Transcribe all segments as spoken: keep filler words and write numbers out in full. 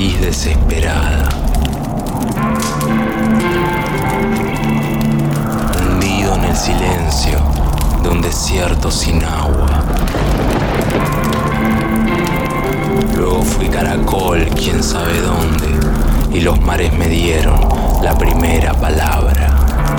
nariz desesperada. Hundido en el silencio de un desierto sin agua. Luego fui caracol, quién sabe dónde, y los mares me dieron la primera palabra.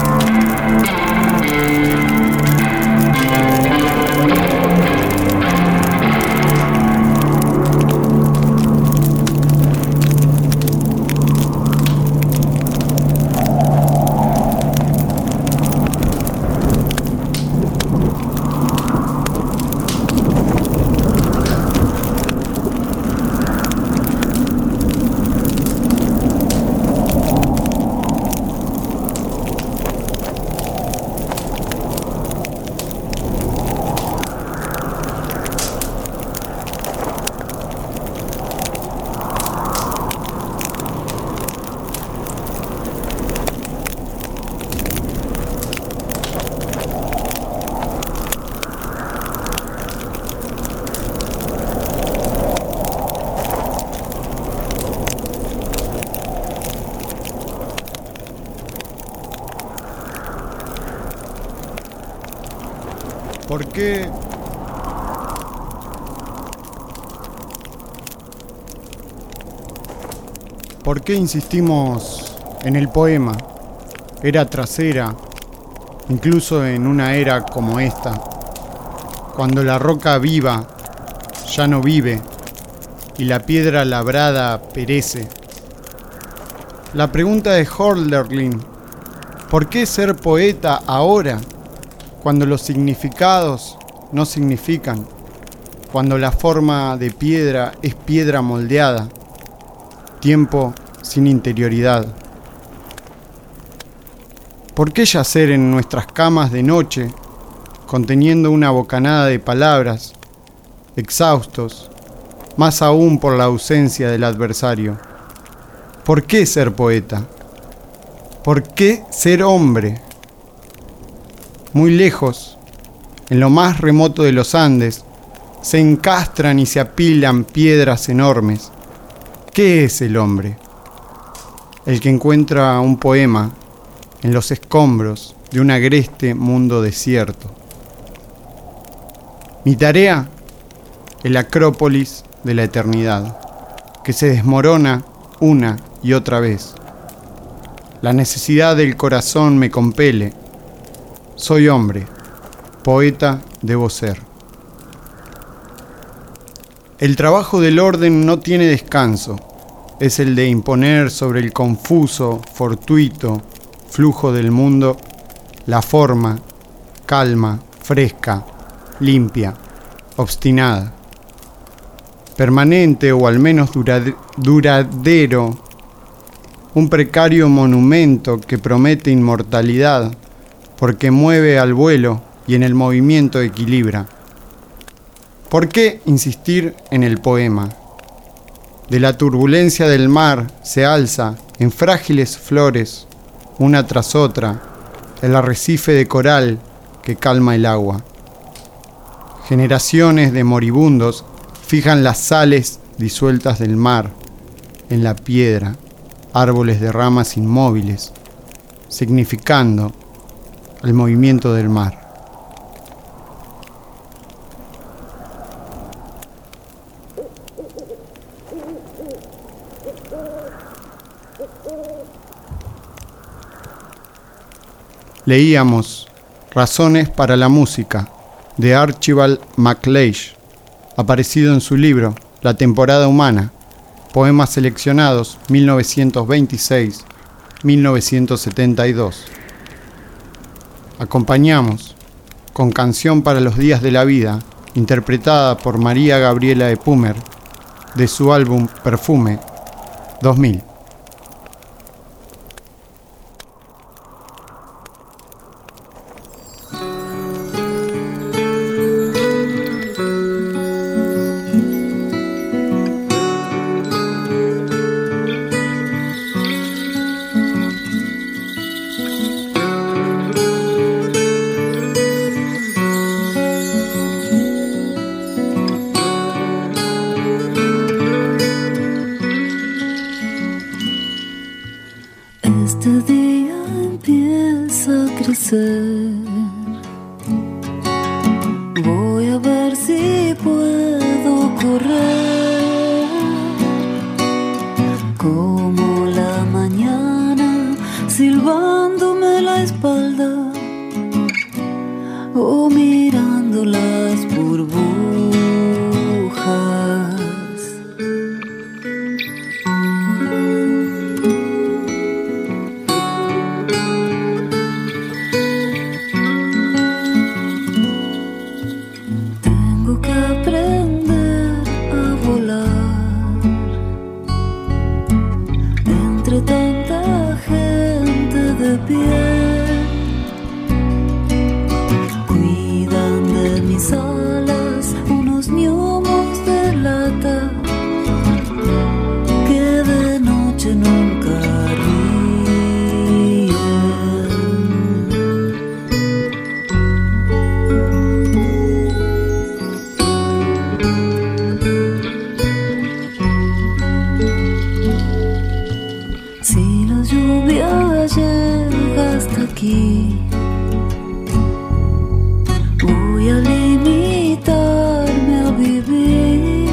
¿Por qué? ¿Por qué insistimos en el poema? Era tras era, incluso en una era como esta, cuando la roca viva ya no vive y la piedra labrada perece. La pregunta de Hölderlin, ¿por qué ser poeta ahora? Cuando los significados no significan, cuando la forma de piedra es piedra moldeada, tiempo sin interioridad. ¿Por qué yacer en nuestras camas de noche, conteniendo una bocanada de palabras, exhaustos, más aún por la ausencia del adversario? ¿Por qué ser poeta? ¿Por qué ser hombre? Muy lejos, en lo más remoto de los Andes, se encastran y se apilan piedras enormes. ¿Qué es el hombre? El que encuentra un poema en los escombros de un agreste mundo desierto. Mi tarea, el Acrópolis de la eternidad, que se desmorona una y otra vez. La necesidad del corazón me compele. Soy hombre, poeta debo ser. El trabajo del orden no tiene descanso, es el de imponer sobre el confuso, fortuito flujo del mundo la forma, calma, fresca, limpia, obstinada, permanente o al menos durade- duradero, un precario monumento que promete inmortalidad, porque mueve al vuelo y en el movimiento equilibra. ¿Por qué insistir en el poema? De la turbulencia del mar se alza en frágiles flores, una tras otra, el arrecife de coral que calma el agua. Generaciones de moribundos fijan las sales disueltas del mar en la piedra, árboles de ramas inmóviles, significando el movimiento del mar. Leíamos Razones para la música de Archibald MacLeish, aparecido en su libro La temporada humana, poemas seleccionados mil novecientos veintiséis a mil novecientos setenta y dos. Acompañamos con Canción para los días de la vida, interpretada por María Gabriela de Pumer, de su álbum Perfume dos mil. Este día empieza a crecer. Voy a ver si puedo correr como la mañana, silbándome la espalda o mirando las burbujas. Tengo que aprender a volar entre tanta gente de pie. Mis alas, unos gnomos de lata que de noche nunca ríen. Si la lluvia llega hasta aquí, voy a limitarme a vivir,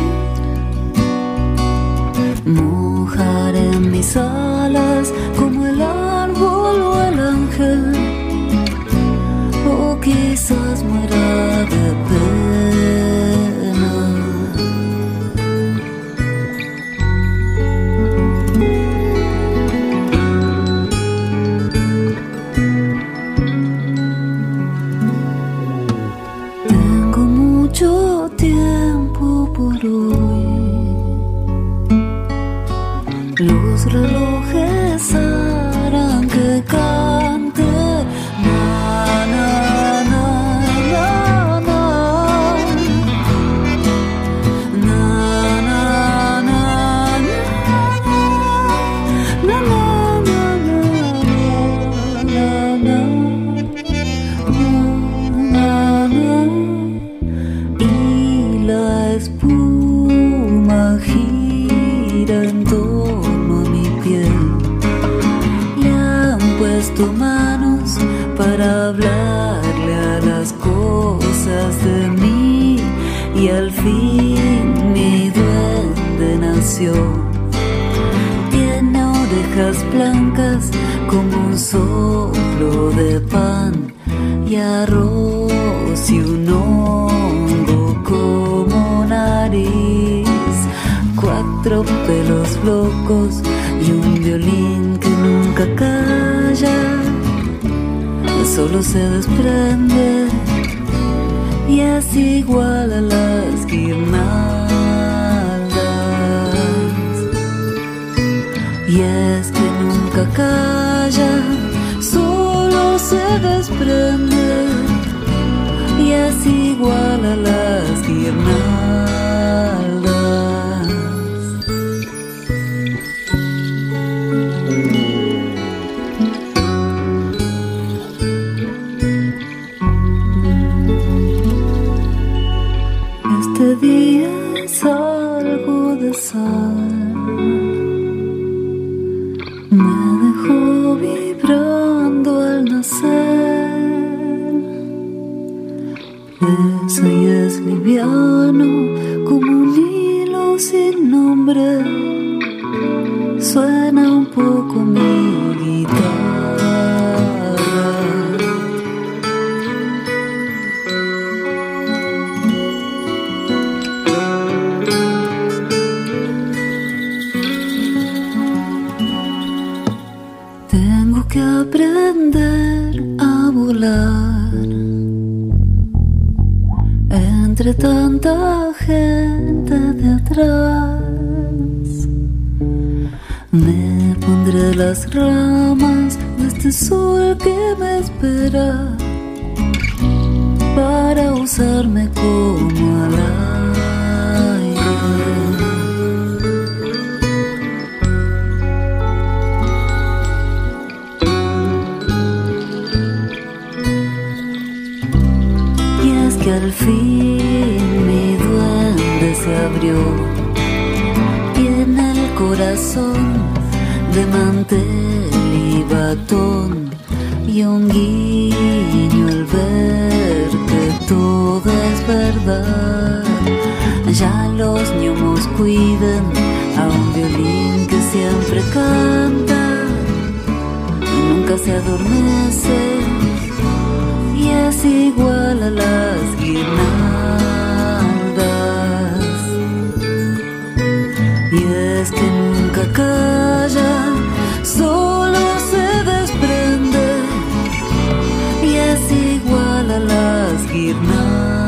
mojaré mis alas como el árbol o el ángel, o quizás muera de pena. Mucho tiempo por hoy, los relojes harán que cante na na na na na na na na na na. La espuma gira en torno a mi piel. Le han puesto manos para hablarle a las cosas de mí, y al fin mi duende nació. Tiene orejas blancas como un soplo de pan y arroz y un hongo como nariz, cuatro pelos locos y un violín que nunca calla, solo se desprende y es igual a las guirnaldas. Y es que nunca calla, solo se desprende y es igual a las guirnaldas. Este día es algo de sal, me dejó vibrando al nacer. Ese y es liviano como un hilo sin nombre, suena un poco mi guitarra. Tengo que aprender a volar entre tanta gente de atrás. Me pondré las ramas de este sol que me espera para usarme como al aire. Y es que al fin mi duende se abrió y en el corazón de mantel y batón, y un guiño al ver que todo es verdad. Ya los ñomos cuidan a un violín que siempre canta, nunca se adormece y es igual a las guirnaldas. Y es que nunca calla, solo se desprende y es igual a las guirnaldas.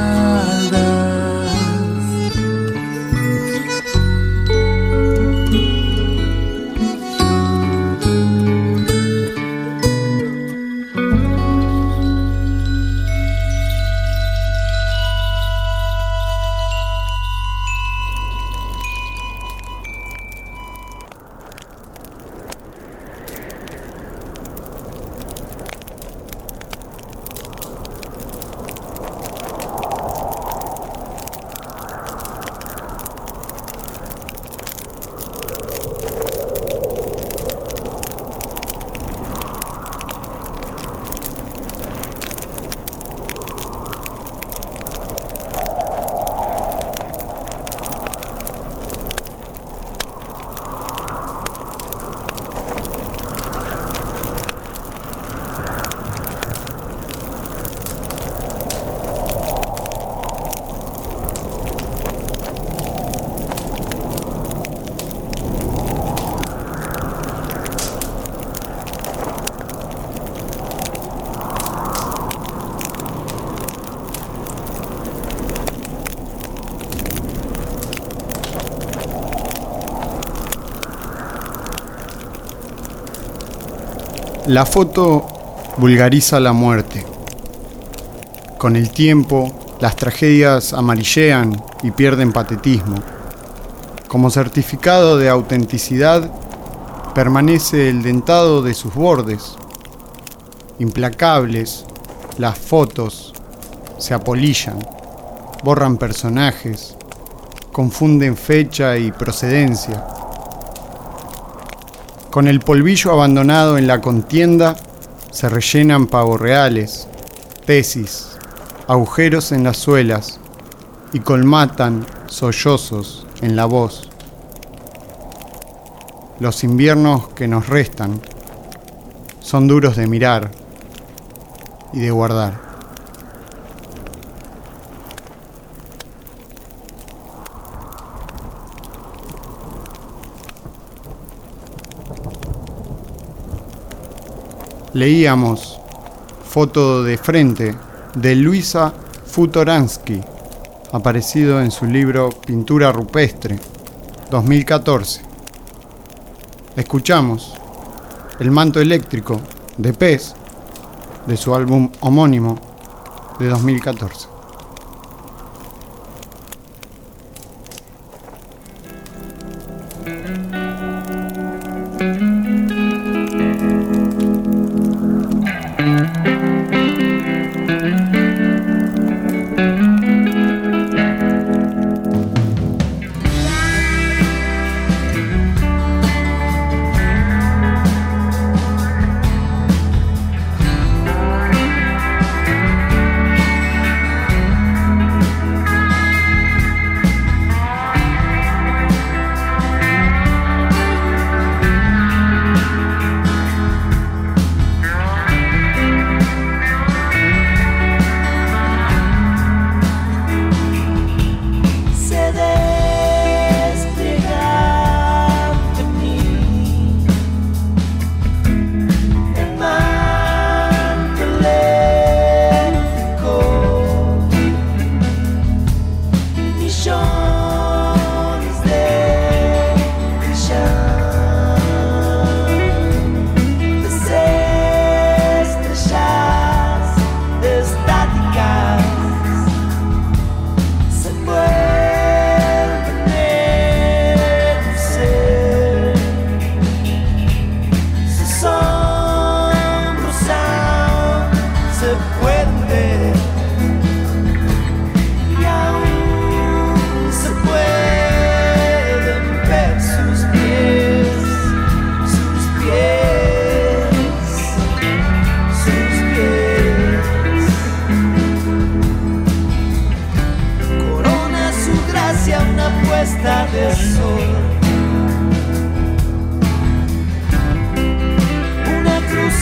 La foto vulgariza la muerte. Con el tiempo, las tragedias amarillean y pierden patetismo. Como certificado de autenticidad, permanece el dentado de sus bordes. Implacables, las fotos se apolillan, borran personajes, confunden fecha y procedencia. Con el polvillo abandonado en la contienda, se rellenan pavorreales, tesis, agujeros en las suelas y colmatan sollozos en la voz. Los inviernos que nos restan son duros de mirar y de guardar. Leíamos Foto de frente de Luisa Futoransky, aparecido en su libro Pintura rupestre, dos mil catorce. Escuchamos El manto eléctrico de Pez, de su álbum homónimo de dos mil catorce.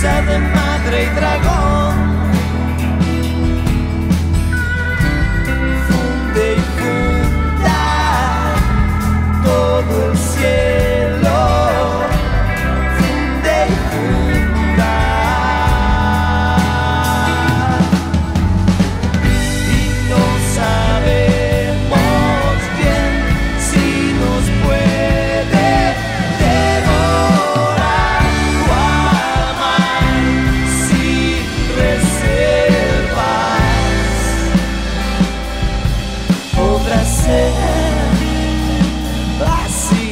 cruza de madre y dragón. Funde y funda todo el cielo. Funde y funda. Y no sabemos bien si nos puede devorar o amar sin reservas. Podrá ser así.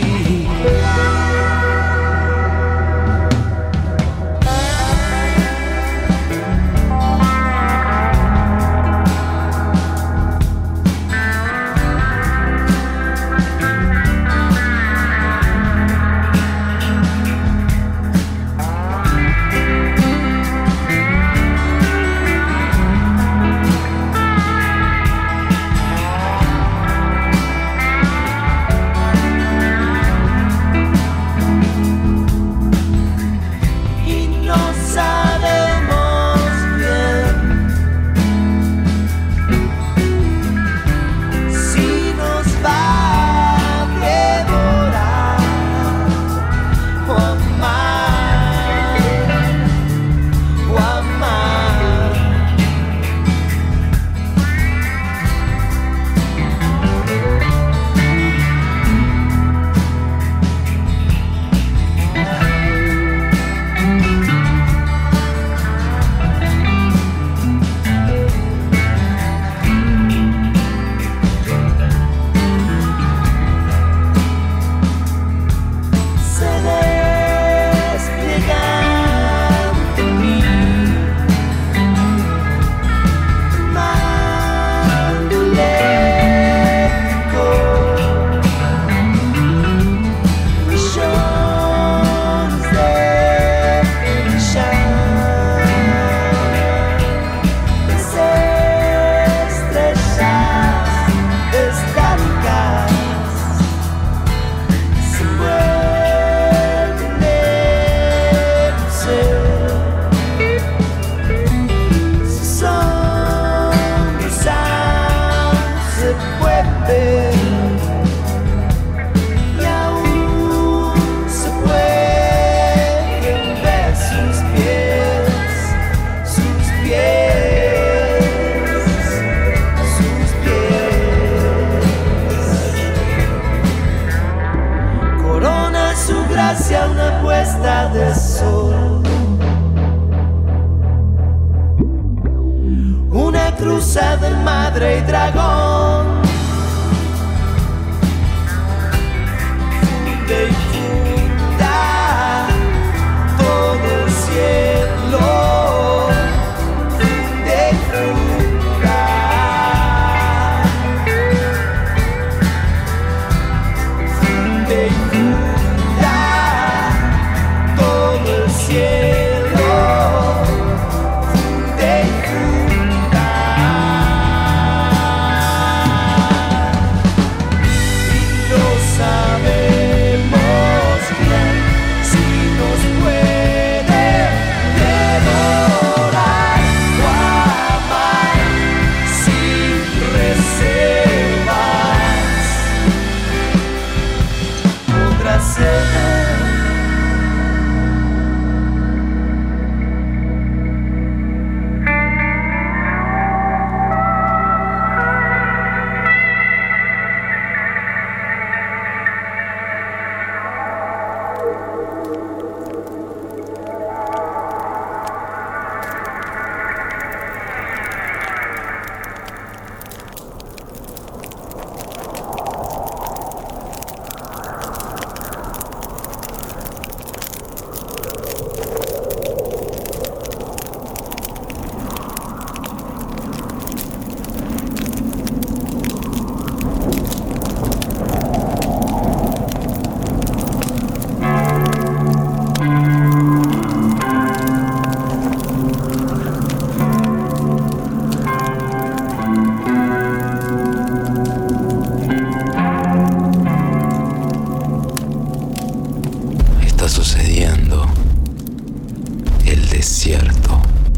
Y no sabemos bien si nos va a devorar o amar o amar. Se despliega ante mí mando eléctrico, millones de brillar, las estrellas estáticas se envuelven en un ser. Sus sombras aún se pueden ver y aún se pueden ver sus pies, sus pies, sus pies. Corona su gracia una puesta de sol, una cruza de madre y dragón. Funde y funda todo el cielo. Funde y funda. Funde y funda todo el cielo. Funde y funda. Y no sabemos bien si nos puede devorar o amar sin reservas. Podrá ser. Está sucediendo el de desierto.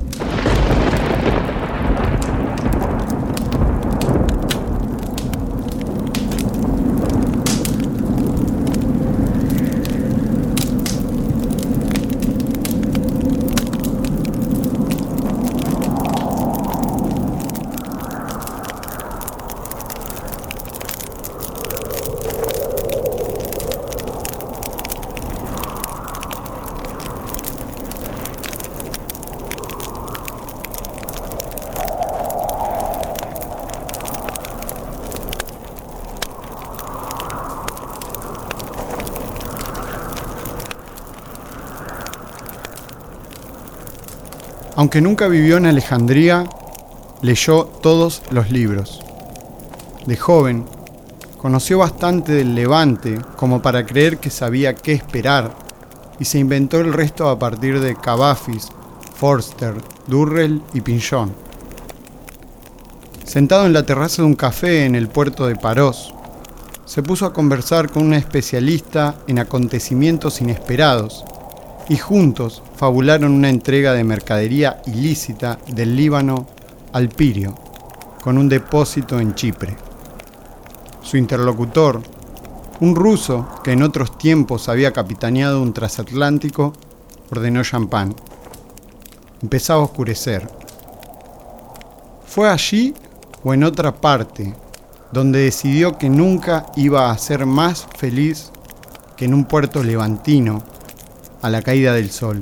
Aunque nunca vivió en Alejandría, leyó todos los libros. De joven, conoció bastante del Levante como para creer que sabía qué esperar y se inventó el resto a partir de Cavafis, Forster, Durrell y Pinchón. Sentado en la terraza de un café en el puerto de Parós, se puso a conversar con una especialista en acontecimientos inesperados y juntos fabularon una entrega de mercadería ilícita del Líbano al Pirio, con un depósito en Chipre. Su interlocutor, un ruso que en otros tiempos había capitaneado un transatlántico, ordenó champán. Empezaba a oscurecer. Fue allí o en otra parte donde decidió que nunca iba a ser más feliz que en un puerto levantino a la caída del sol.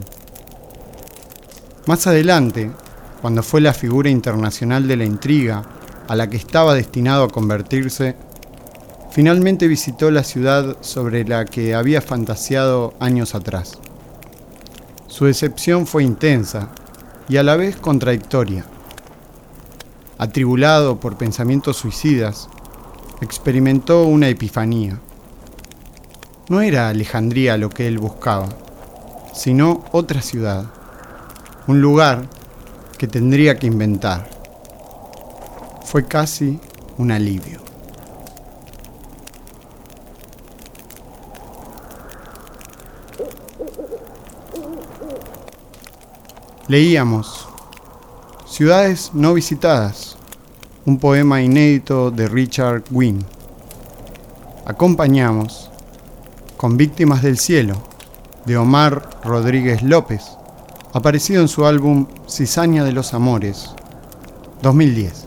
Más adelante, cuando fue la figura internacional de la intriga a la que estaba destinado a convertirse, finalmente visitó la ciudad sobre la que había fantaseado años atrás. Su decepción fue intensa y a la vez contradictoria. Atribulado por pensamientos suicidas, experimentó una epifanía. No era Alejandría lo que él buscaba, sino otra ciudad, un lugar que tendría que inventar. Fue casi un alivio. Leíamos Ciudades no visitadas, un poema inédito de Richard Gwyn. Acompañamos Con víctimas del cielo, de Omar Rodríguez López, aparecido en su álbum Cizaña de los Amores, dos mil diez.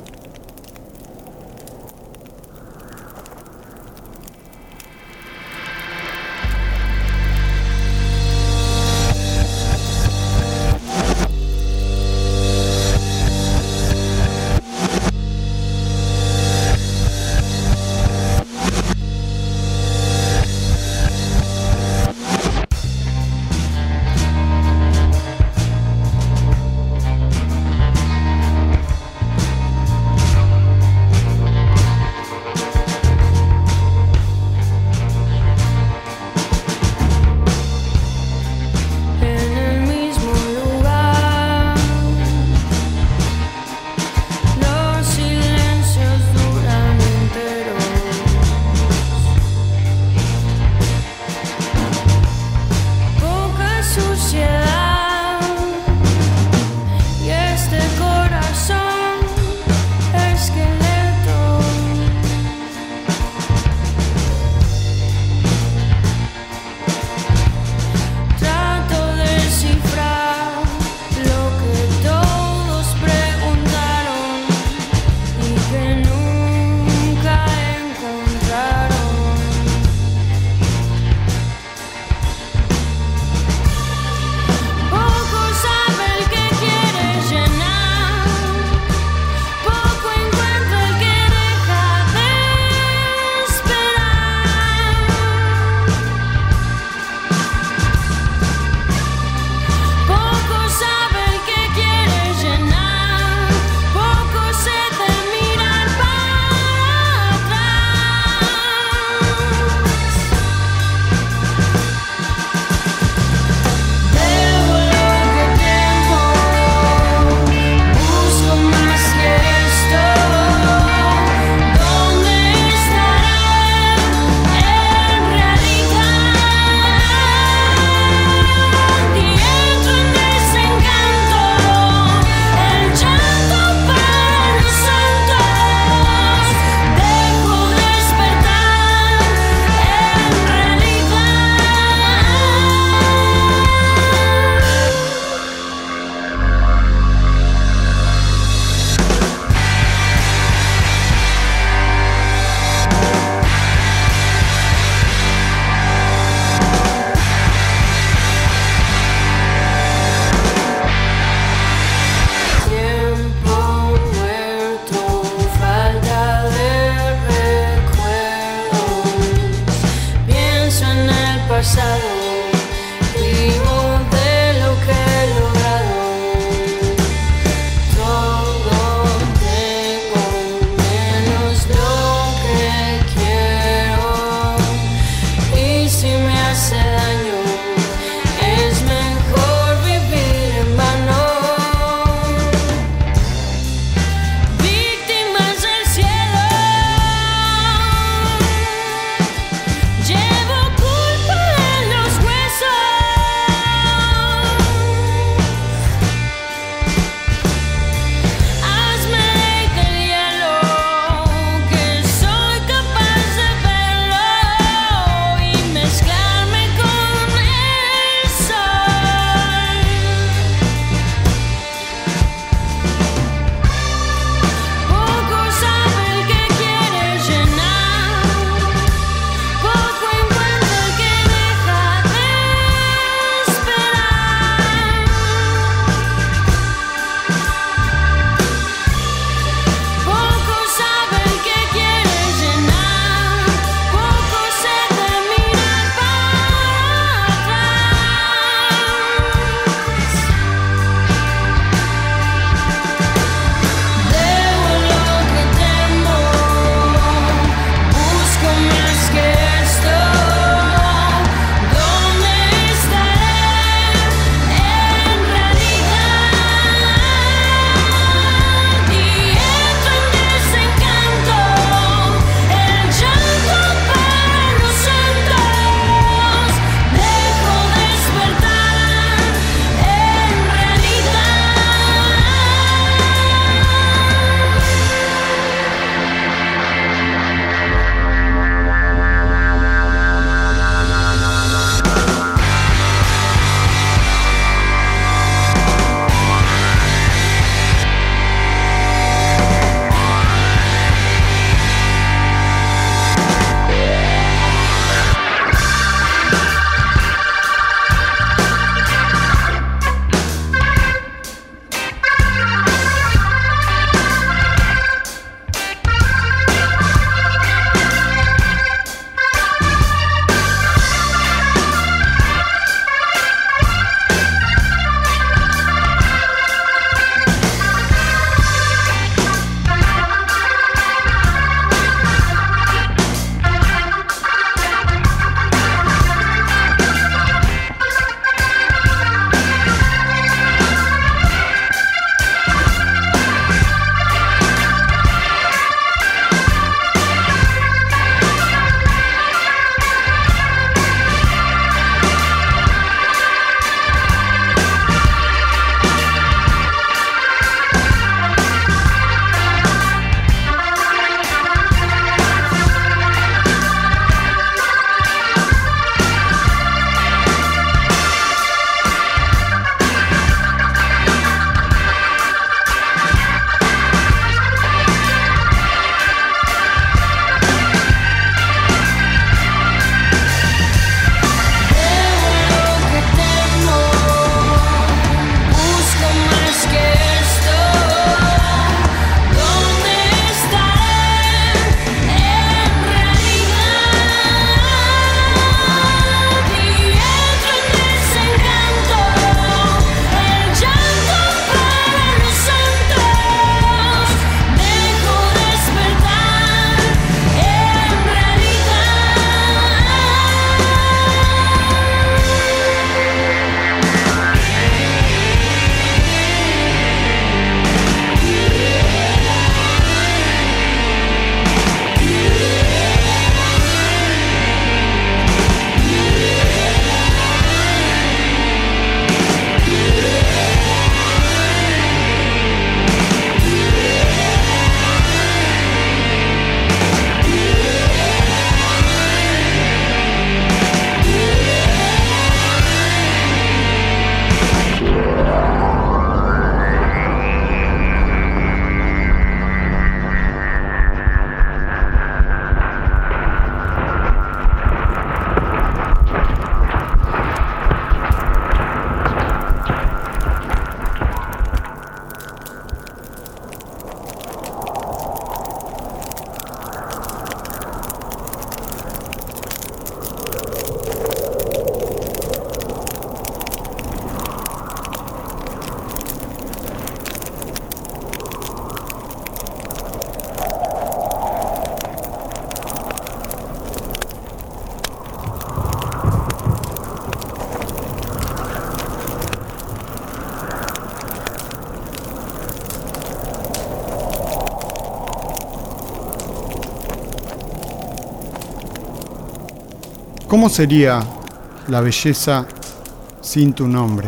¿Cómo sería la belleza sin tu nombre?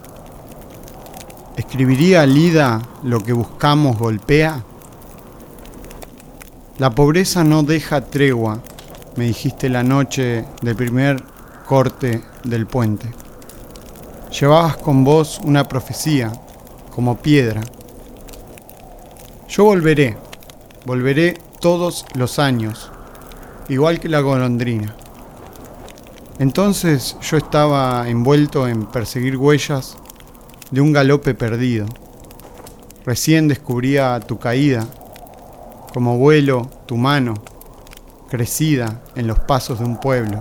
¿Escribiría Lida lo que buscamos golpea? La pobreza no deja tregua, me dijiste la noche del primer corte del puente. Llevabas con vos una profecía, como piedra. Yo volveré, volveré todos los años, igual que la golondrina. Entonces yo estaba envuelto en perseguir huellas de un galope perdido. Recién descubría tu caída, como vuelo tu mano, crecida en los pasos de un pueblo.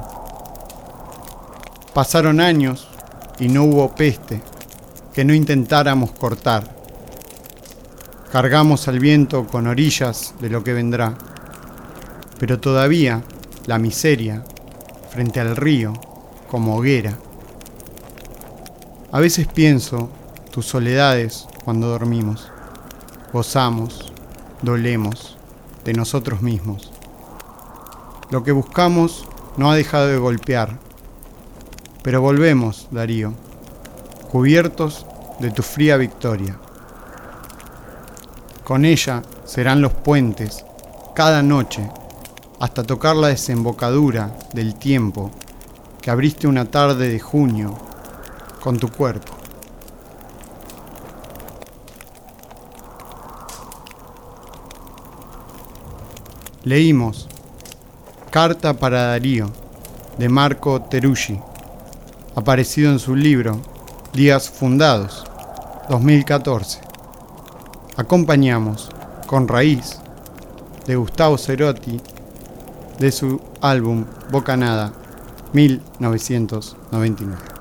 Pasaron años y no hubo peste que no intentáramos cortar. Cargamos al viento con orillas de lo que vendrá, pero todavía la miseria frente al río como hoguera. A veces pienso tus soledades cuando dormimos, gozamos, dolemos de nosotros mismos. Lo que buscamos no ha dejado de golpear, pero volvemos, Darío, cubiertos de tu fría victoria. Con ella serán los puentes cada noche hasta tocar la desembocadura del tiempo que abriste una tarde de junio con tu cuerpo. Leímos Carta para Darío, de Marco Teruggi, aparecido en su libro Días Fundados, dos mil catorce. Acompañamos Con Raíz, de Gustavo Cerati, de su álbum Bocanada, mil novecientos noventa y nueve.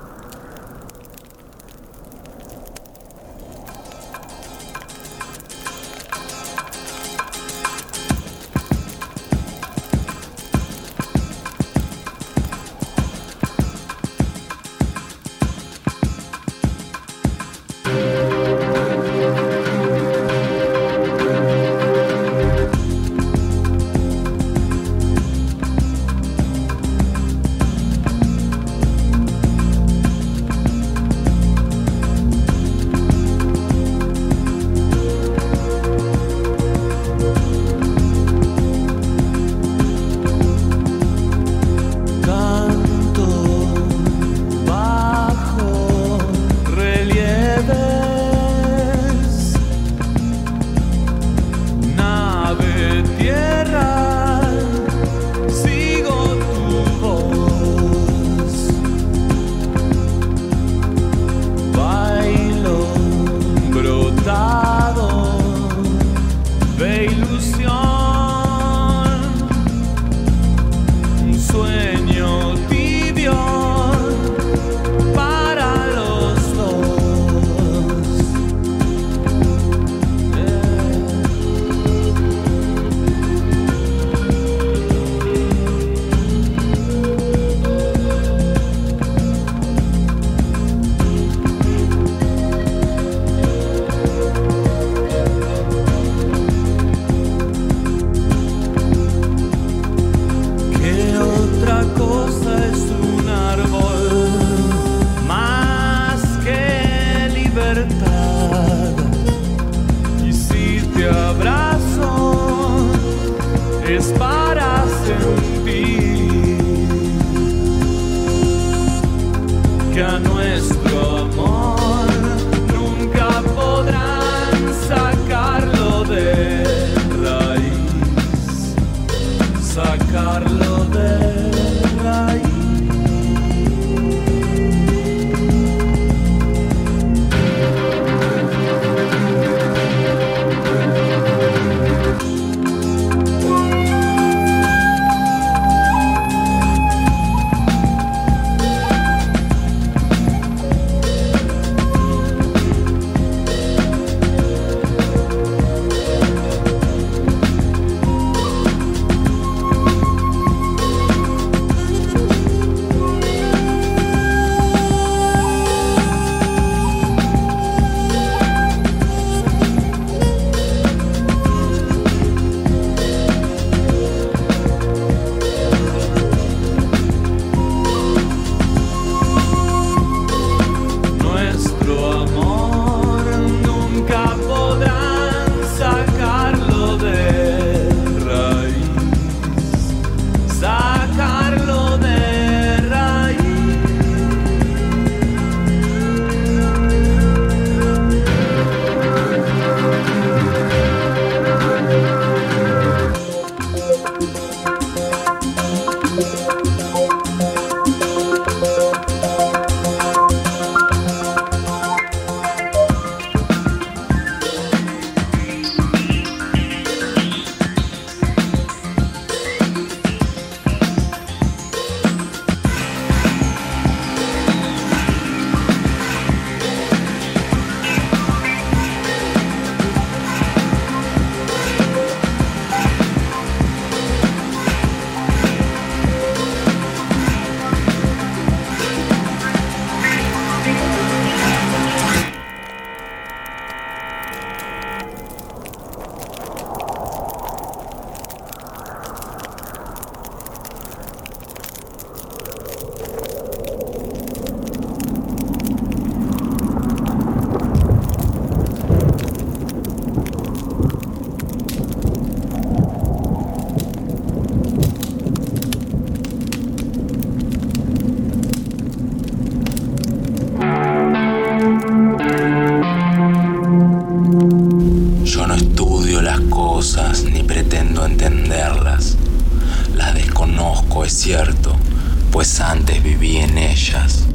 pues antes viví en ellas.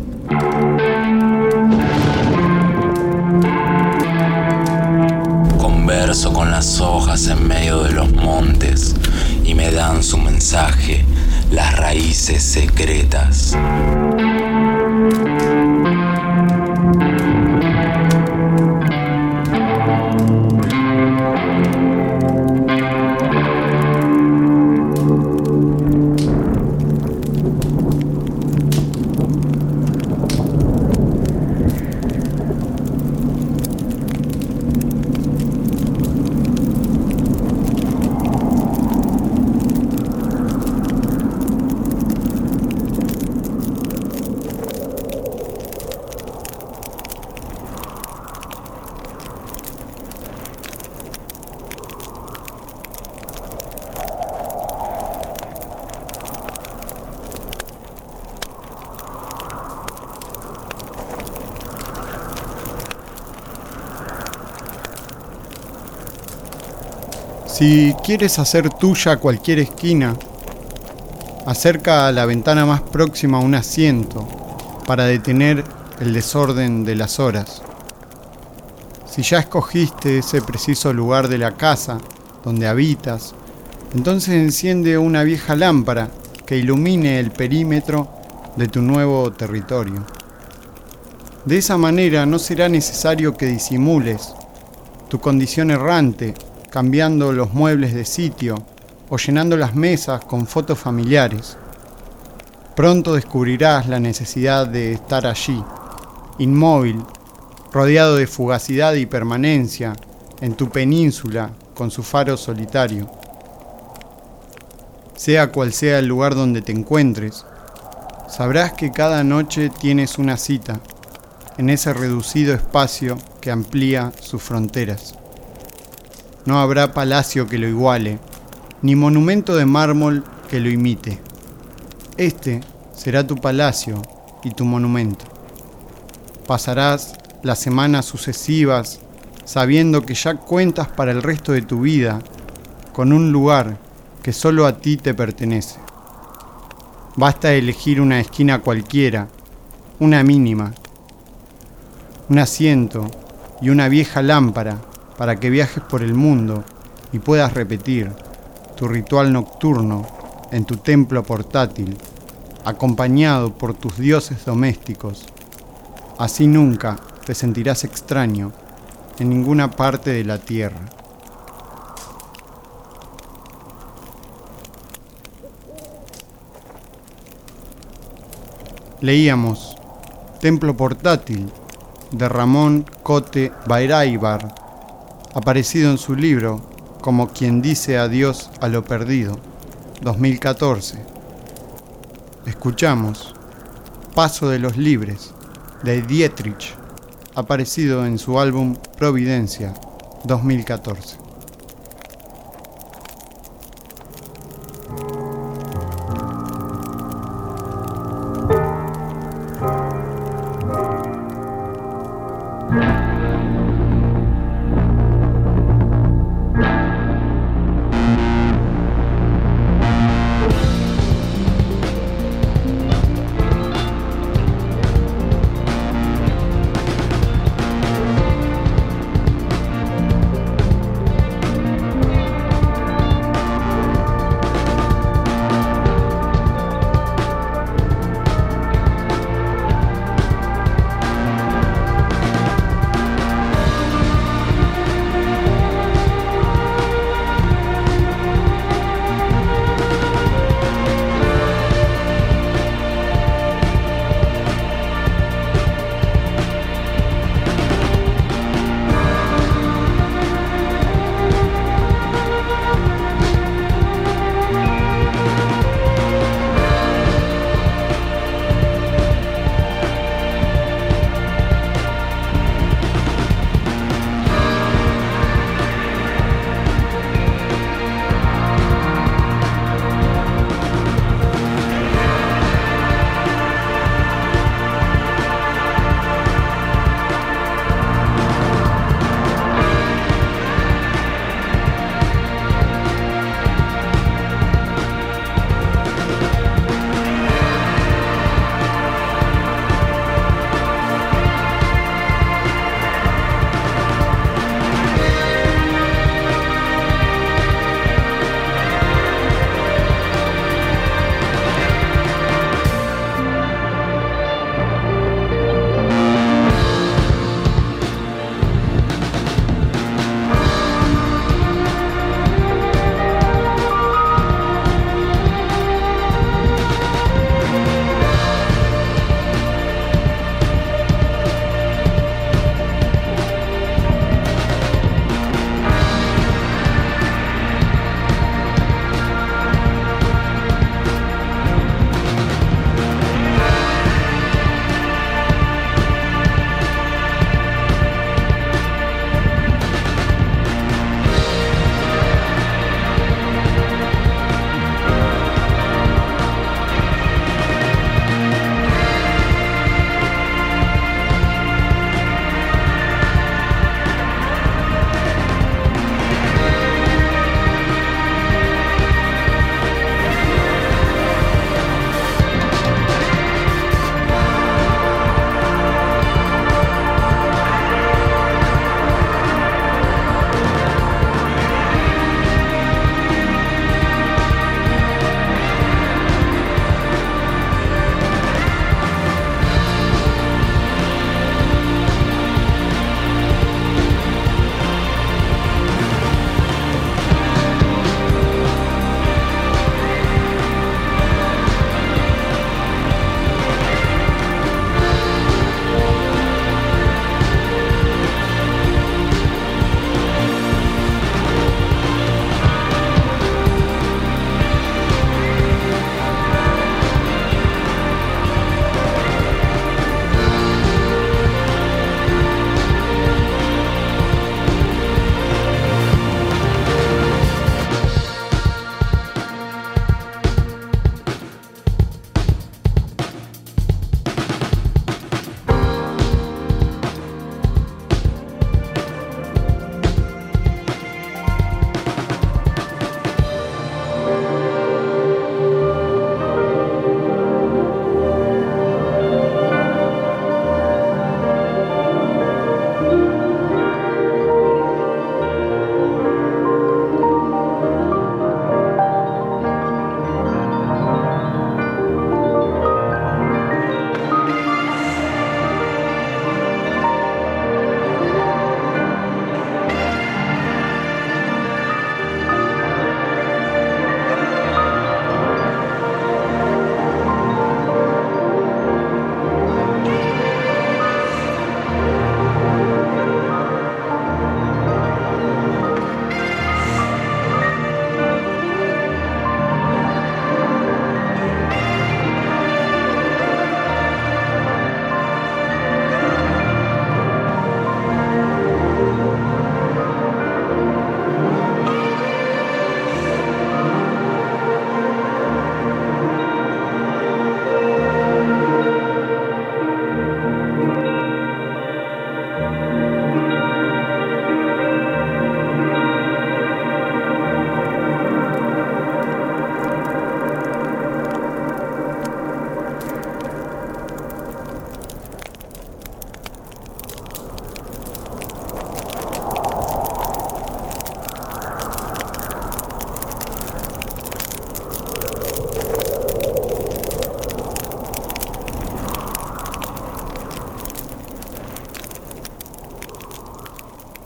Converso con las hojas en medio de los montes y me dan su mensaje, las raíces secretas. Si quieres hacer tuya cualquier esquina, acerca a la ventana más próxima un asiento para detener el desorden de las horas. Si ya escogiste ese preciso lugar de la casa donde habitas, entonces enciende una vieja lámpara que ilumine el perímetro de tu nuevo territorio. De esa manera no será necesario que disimules tu condición errante, cambiando los muebles de sitio o llenando las mesas con fotos familiares. Pronto descubrirás la necesidad de estar allí, inmóvil, rodeado de fugacidad y permanencia, en tu península con su faro solitario. Sea cual sea el lugar donde te encuentres, sabrás que cada noche tienes una cita en ese reducido espacio que amplía sus fronteras. No habrá palacio que lo iguale, ni monumento de mármol que lo imite. Este será tu palacio y tu monumento. Pasarás las semanas sucesivas sabiendo que ya cuentas para el resto de tu vida con un lugar que solo a ti te pertenece. Basta elegir una esquina cualquiera, una mínima, un asiento y una vieja lámpara para que viajes por el mundo y puedas repetir tu ritual nocturno en tu templo portátil, acompañado por tus dioses domésticos. Así nunca te sentirás extraño en ninguna parte de la tierra. Leíamos Templo portátil de Ramón Cote Vairaibar, aparecido en su libro Como quien dice adiós a lo perdido, dos mil catorce. Escuchamos Paso de los Libres, de Dietrich, aparecido en su álbum Providencia, dos mil catorce.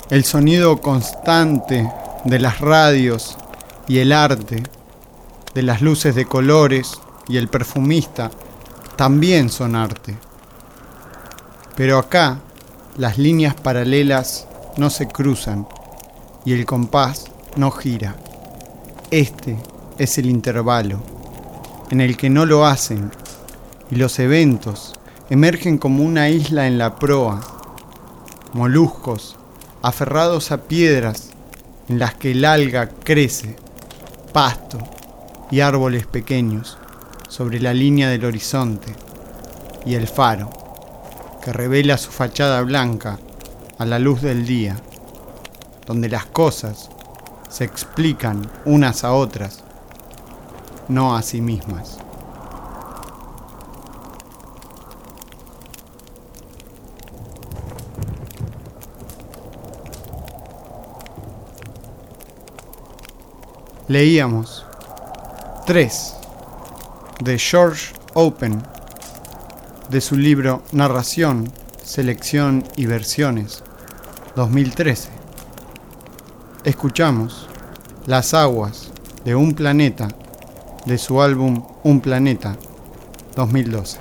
El sonido constante de las radios y el arte, de las luces de colores y el perfumista, también son arte. Pero acá las líneas paralelas no se cruzan y el compás no gira. Este es el intervalo en el que no lo hacen y los eventos emergen como una isla en la proa, moluscos aferrados a piedras en las que el alga crece, pasto y árboles pequeños sobre la línea del horizonte, y el faro que revela su fachada blanca a la luz del día, donde las cosas se explican unas a otras, no a sí mismas. Leíamos tres de George Open, de su libro Narración, Selección y Versiones, dos mil trece. Escuchamos Las aguas de un planeta, de su álbum Un planeta, dos mil doce.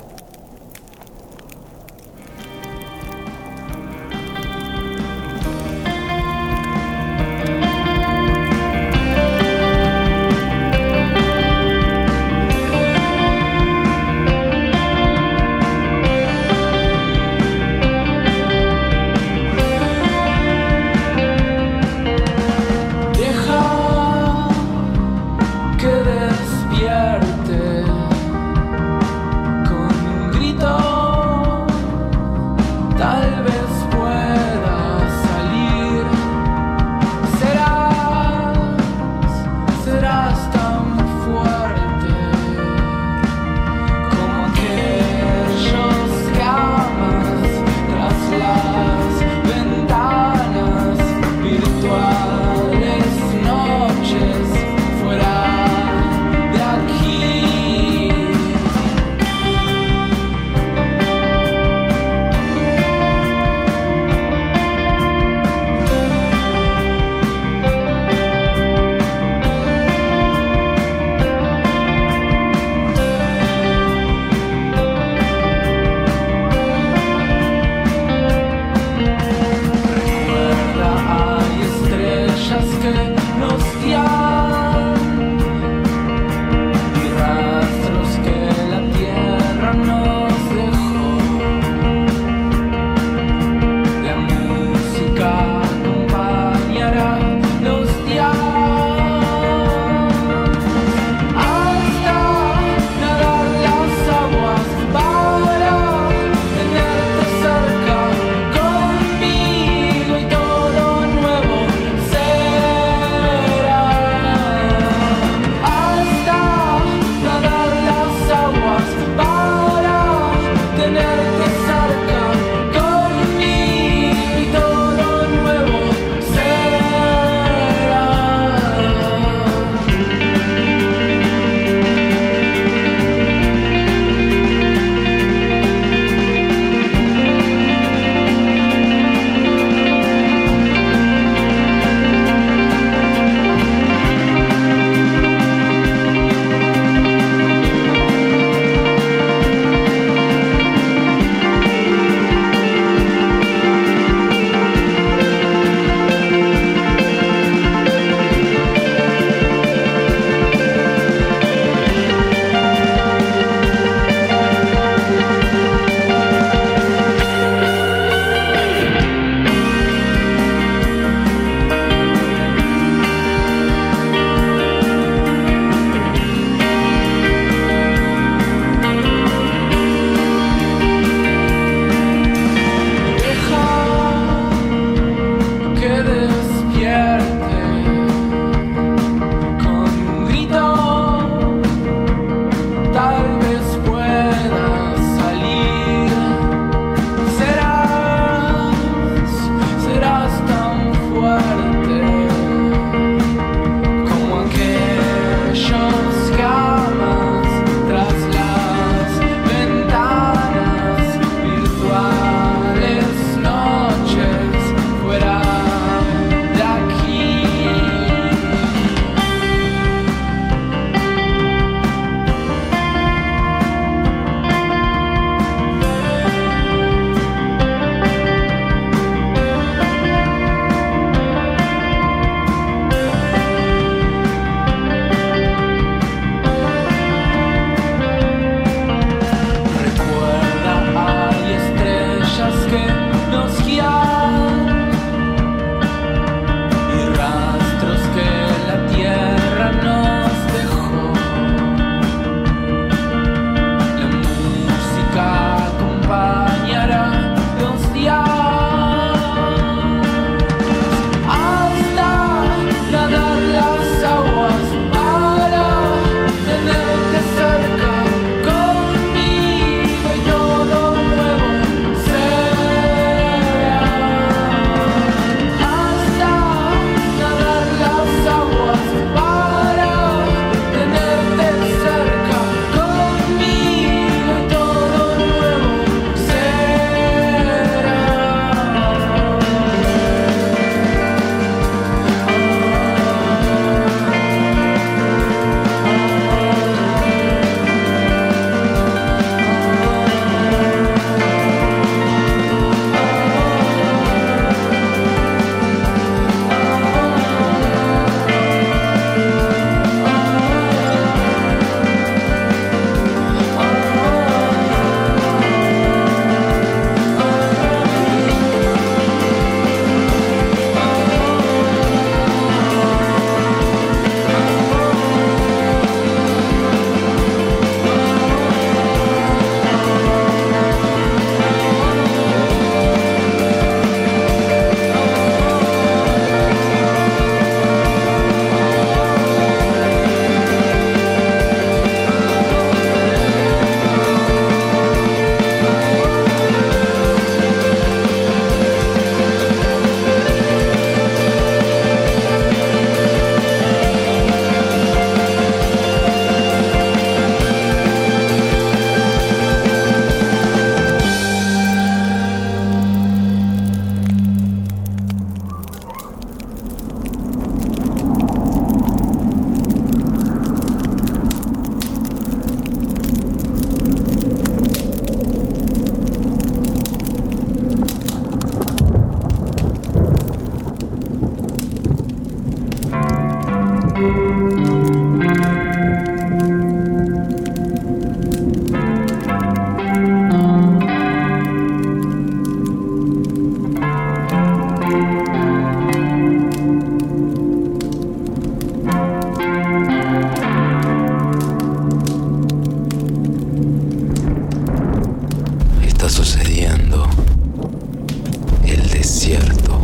Con desierto.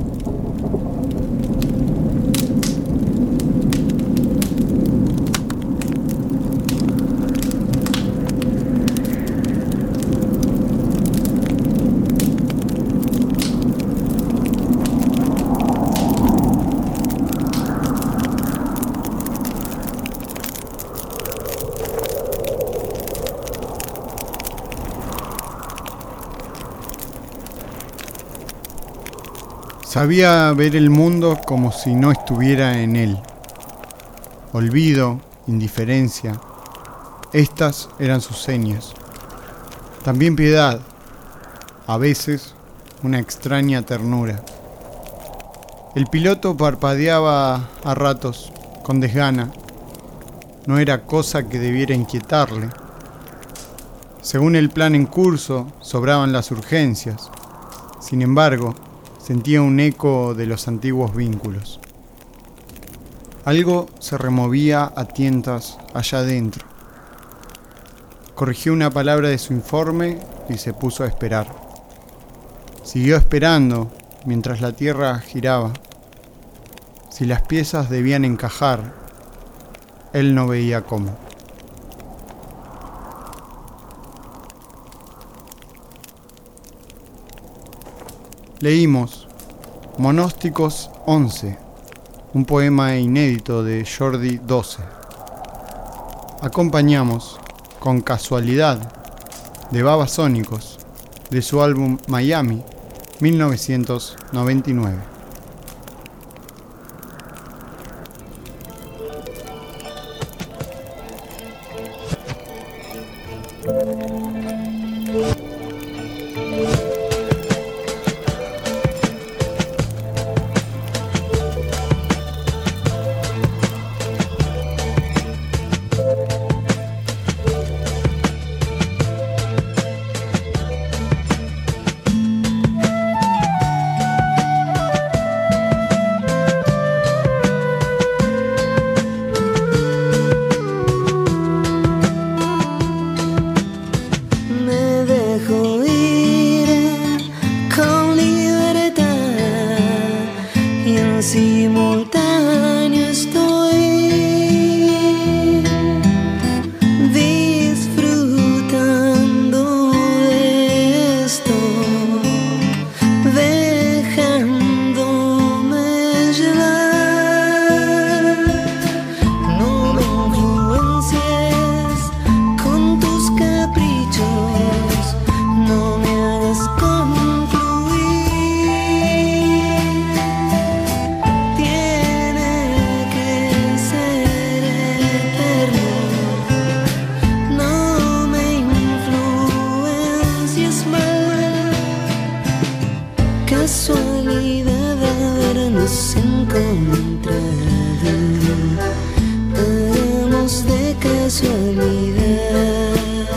Sabía ver el mundo como si no estuviera en él. Olvido, indiferencia, estas eran sus señas. También piedad, a veces una extraña ternura. El piloto parpadeaba a ratos, con desgana. No era cosa que debiera inquietarle. Según el plan en curso, sobraban las urgencias. Sin embargo, sentía un eco de los antiguos vínculos. Algo se removía a tientas allá adentro. Corrigió una palabra de su informe y se puso a esperar. Siguió esperando mientras la tierra giraba. Si las piezas debían encajar, él no veía cómo. Leímos Monósticos once, un poema inédito de Jordi doce. Acompañamos Con Casualidad de Babasónicos, de su álbum Miami, mil novecientos noventa y nueve. Simultáneo estoy disfrutando de esto, dejándome llevar. No me influencies con tus caprichos, no me hagas confluir. Casualidad habernos encontrado, hagamos de casualidad.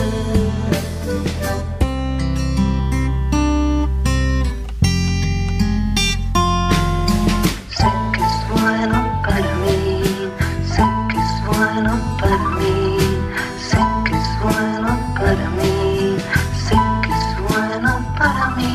Sé que es bueno para mí, sé que es bueno para mí, sé que es bueno para mí, sé que es bueno para mí.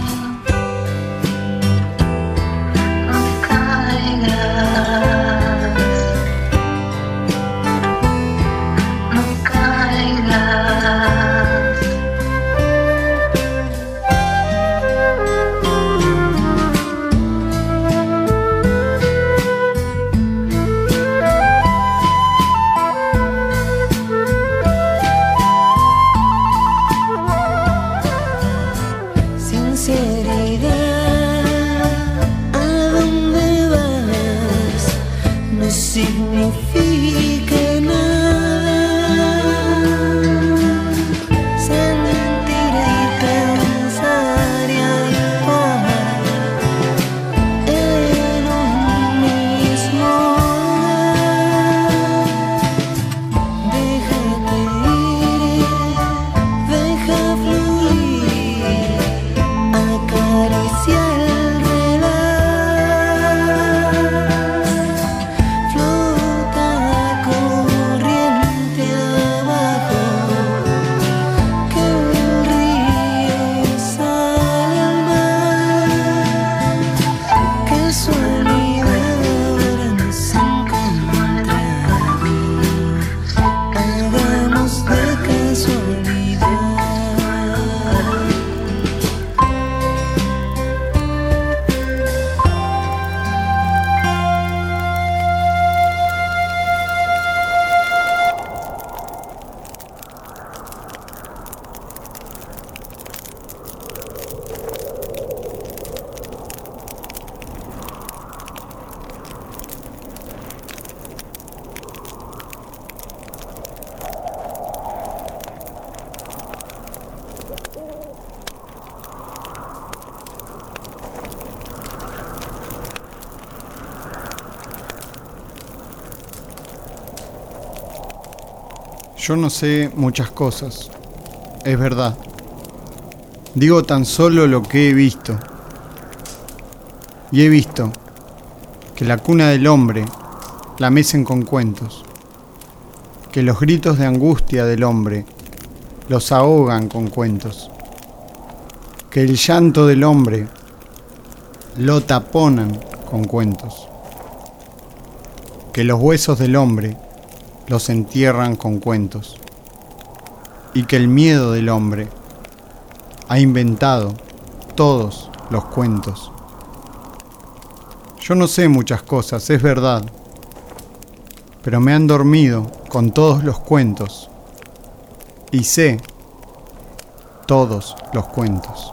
No significa nada sentir y pensar y actuar en un mismo lugar. Déjate ir, deja fluir, acaricia el reloj. Flor Yo no sé muchas cosas, es verdad. Digo tan solo lo que he visto. Y he visto que la cuna del hombre la mecen con cuentos, que los gritos de angustia del hombre los ahogan con cuentos, que el llanto del hombre lo taponan con cuentos, que los huesos del hombre los entierran con cuentos, y que el miedo del hombre ha inventado todos los cuentos. Yo no sé muchas cosas, es verdad, pero me han dormido con todos los cuentos y sé todos los cuentos.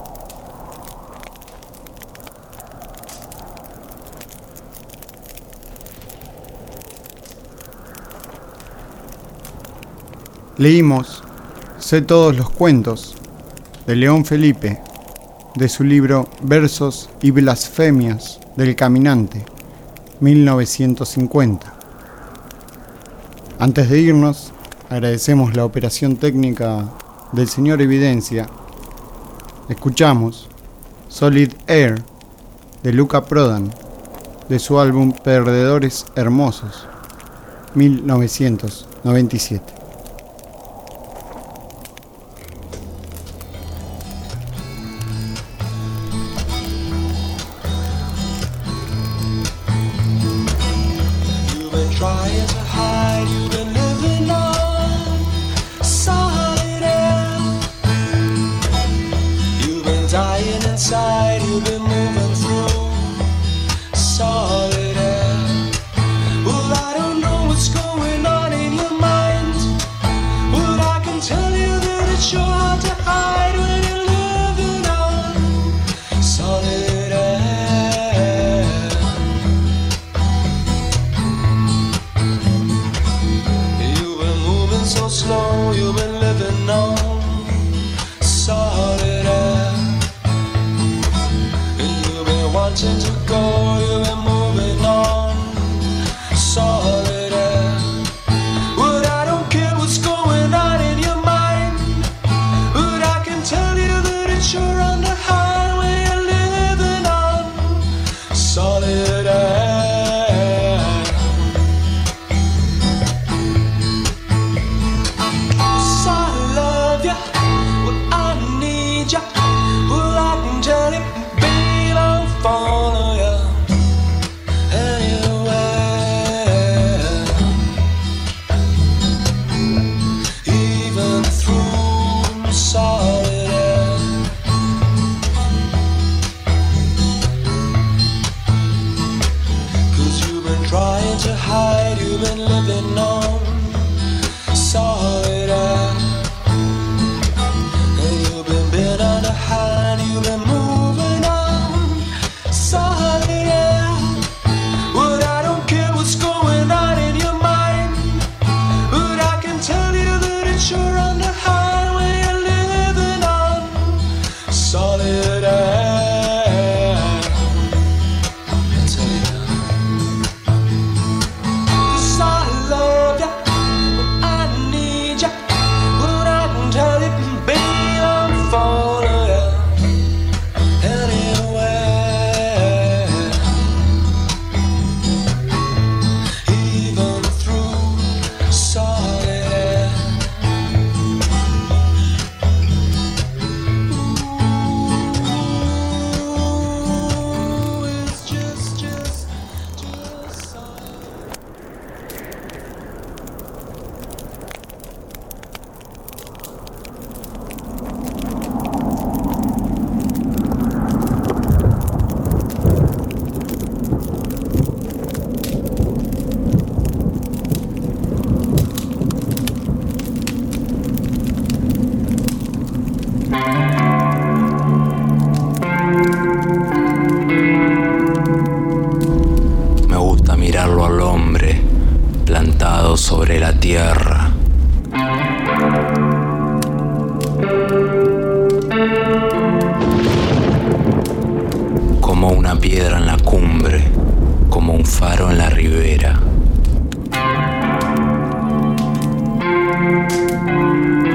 Leímos Sé todos los cuentos de León Felipe, de su libro Versos y blasfemias del caminante, mil novecientos cincuenta. Antes de irnos, agradecemos la operación técnica del señor Evidencia. Escuchamos Solid Air de Luca Prodan, de su álbum Perdedores Hermosos, mil novecientos noventa y siete. Trying to hide, you've been living on solid air. You've been dying inside, you've been moving through solid air. Well, I don't know what's going on in your mind, but I can tell you that it's sure hard to hide when you're living on solid air. So slow, you've been living on solid air. And you've been wanting to go, you've been moving on solid air. But I don't care what's going on in your mind, but I can tell you that it's sure under high when you're living on solid air. Trying to hide, you've been living on solid air. And you've been bent under hand, you've been moving on solid air. But I don't care what's going on in your mind, but I can tell you that it's sure under high when you're living on solid air. Sobre la tierra. Como una piedra en la cumbre, como un faro en la ribera. Adiós.